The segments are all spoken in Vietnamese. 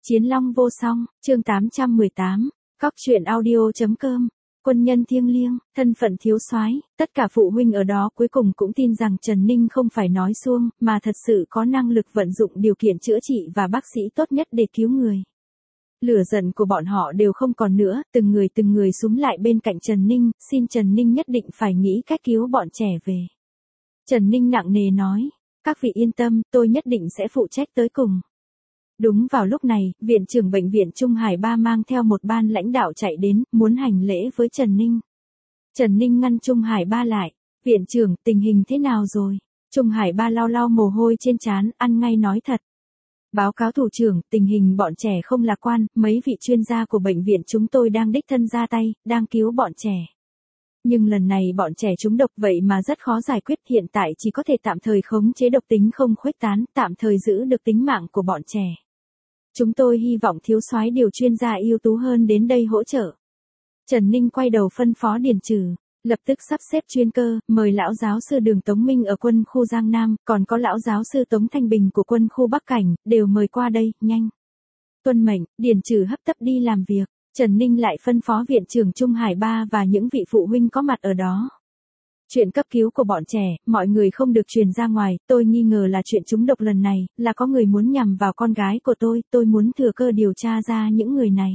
Chiến Long vô song, chương 818, Cóc truyện audio.com. Quân nhân thiêng liêng, thân phận thiếu soái, tất cả phụ huynh ở đó cuối cùng cũng tin rằng Trần Ninh không phải nói suông, mà thật sự có năng lực vận dụng điều kiện chữa trị và bác sĩ tốt nhất để cứu người. Lửa giận của bọn họ đều không còn nữa, từng người xúm lại bên cạnh Trần Ninh, xin Trần Ninh nhất định phải nghĩ cách cứu bọn trẻ về. Trần Ninh nặng nề nói, các vị yên tâm, tôi nhất định sẽ phụ trách tới cùng. Đúng vào lúc này, viện trưởng bệnh viện Trung Hải Ba mang theo một ban lãnh đạo chạy đến, muốn hành lễ với Trần Ninh. Trần Ninh ngăn Trung Hải Ba lại, viện trưởng, tình hình thế nào rồi? Trung Hải Ba lau lau mồ hôi trên trán, ăn ngay nói thật. Báo cáo thủ trưởng, tình hình bọn trẻ không lạc quan, mấy vị chuyên gia của bệnh viện chúng tôi đang đích thân ra tay, đang cứu bọn trẻ. Nhưng lần này bọn trẻ trúng độc vậy mà rất khó giải quyết, hiện tại chỉ có thể tạm thời khống chế độc tính không khuếch tán, tạm thời giữ được tính mạng của bọn trẻ. Chúng tôi hy vọng thiếu soái điều chuyên gia ưu tú hơn đến đây hỗ trợ. Trần Ninh quay đầu phân phó Điền Trừ, lập tức sắp xếp chuyên cơ, mời lão giáo sư Đường Tống Minh ở quân khu Giang Nam, còn có lão giáo sư Tống Thanh Bình của quân khu Bắc Cảnh, đều mời qua đây, nhanh. Tuân mệnh, Điền Trừ hấp tấp đi làm việc, Trần Ninh lại phân phó viện trưởng Trung Hải Ba và những vị phụ huynh có mặt ở đó. Chuyện cấp cứu của bọn trẻ, mọi người không được truyền ra ngoài, tôi nghi ngờ là chuyện trúng độc lần này, là có người muốn nhằm vào con gái của tôi muốn thừa cơ điều tra ra những người này.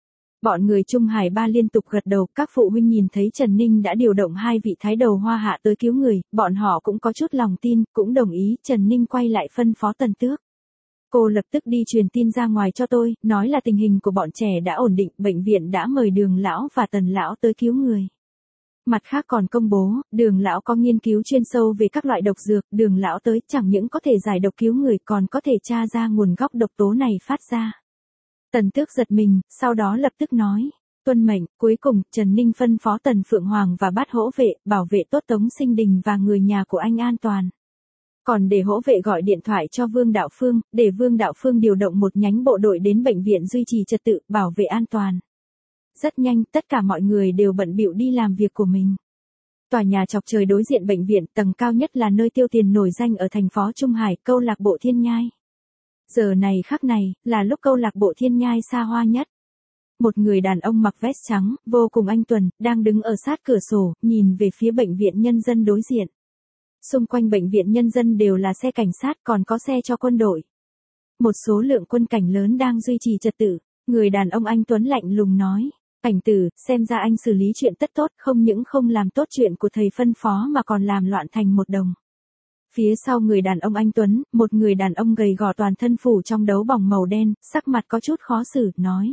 Bọn người Trung Hải Ba liên tục gật đầu, các phụ huynh nhìn thấy Trần Ninh đã điều động hai vị thái đầu hoa hạ tới cứu người, bọn họ cũng có chút lòng tin, cũng đồng ý. Trần Ninh quay lại phân phó Tần Tước. Cô lập tức đi truyền tin ra ngoài cho tôi, nói là tình hình của bọn trẻ đã ổn định, bệnh viện đã mời Đường lão và Tần lão tới cứu người. Mặt khác còn công bố, Đường lão có nghiên cứu chuyên sâu về các loại độc dược, Đường lão tới chẳng những có thể giải độc cứu người còn có thể tra ra nguồn gốc độc tố này phát ra. Tần Tước giật mình, sau đó lập tức nói, tuân mệnh. Cuối cùng, Trần Ninh phân phó Tần Phượng Hoàng và Bát Hỗ Vệ, bảo vệ tốt Tống Sinh Đình và người nhà của anh an toàn. Còn để Hỗ Vệ gọi điện thoại cho Vương Đạo Phương, để Vương Đạo Phương điều động một nhánh bộ đội đến bệnh viện duy trì trật tự, bảo vệ an toàn. Rất nhanh, tất cả mọi người đều bận bịu đi làm việc của mình. Tòa nhà chọc trời đối diện bệnh viện, tầng cao nhất là nơi tiêu tiền nổi danh ở thành phố Trung Hải, câu lạc bộ Thiên Nhai. Giờ này khắc này, là lúc câu lạc bộ Thiên Nhai xa hoa nhất. Một người đàn ông mặc vest trắng, vô cùng anh tuấn, đang đứng ở sát cửa sổ, nhìn về phía bệnh viện nhân dân đối diện. Xung quanh bệnh viện nhân dân đều là xe cảnh sát, còn có xe cho quân đội. Một số lượng quân cảnh lớn đang duy trì trật tự. Người đàn ông anh tuấn lạnh lùng nói, Cảnh Tử, xem ra anh xử lý chuyện tất tốt, không những không làm tốt chuyện của thầy phân phó mà còn làm loạn thành một đồng. Phía sau người đàn ông anh tuấn, một người đàn ông gầy gò toàn thân phủ trong đấu bỏng màu đen, sắc mặt có chút khó xử, nói.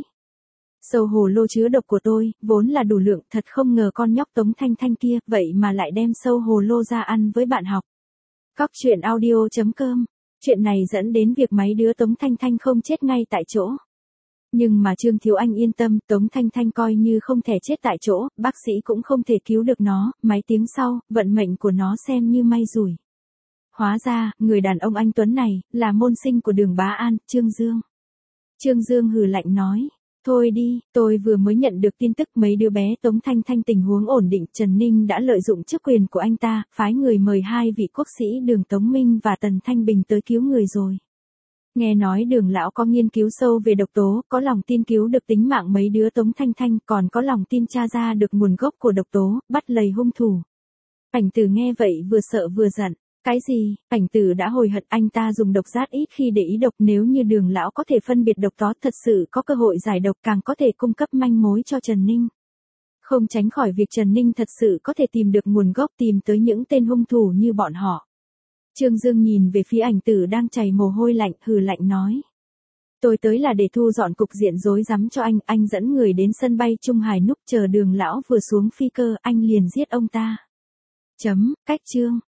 Sâu hồ lô chứa độc của tôi, vốn là đủ lượng, thật không ngờ con nhóc Tống Thanh Thanh kia, vậy mà lại đem sâu hồ lô ra ăn với bạn học. Cóc truyện audio.com. Chuyện này dẫn đến việc mấy đứa Tống Thanh Thanh không chết ngay tại chỗ. Nhưng mà Trương Thiếu Anh yên tâm, Tống Thanh Thanh coi như không thể chết tại chỗ, bác sĩ cũng không thể cứu được nó, mấy tiếng sau, vận mệnh của nó xem như may rủi. Hóa ra, người đàn ông anh tuấn này, là môn sinh của Đường Bá An, Trương Dương. Trương Dương hừ lạnh nói, thôi đi, tôi vừa mới nhận được tin tức mấy đứa bé Tống Thanh Thanh tình huống ổn định, Trần Ninh đã lợi dụng chức quyền của anh ta, phái người mời hai vị quốc sĩ Đường Tống Minh và Tần Thanh Bình tới cứu người rồi. Nghe nói Đường lão có nghiên cứu sâu về độc tố, có lòng tin cứu được tính mạng mấy đứa Tống Thanh Thanh, còn có lòng tin tra ra được nguồn gốc của độc tố, bắt lầy hung thủ. Cảnh Tử nghe vậy vừa sợ vừa giận. Cái gì? Cảnh Tử đã hối hận, anh ta dùng độc rát ít khi để ý độc, nếu như Đường lão có thể phân biệt độc tố, thật sự có cơ hội giải độc, càng có thể cung cấp manh mối cho Trần Ninh. Không tránh khỏi việc Trần Ninh thật sự có thể tìm được nguồn gốc, tìm tới những tên hung thủ như bọn họ. Trương Dương nhìn về phía Ảnh Tử đang chảy mồ hôi lạnh, hừ lạnh nói. Tôi tới là để thu dọn cục diện rối rắm cho anh dẫn người đến sân bay Trung Hải núp chờ Đường lão vừa xuống phi cơ, anh liền giết ông ta. Cách chương.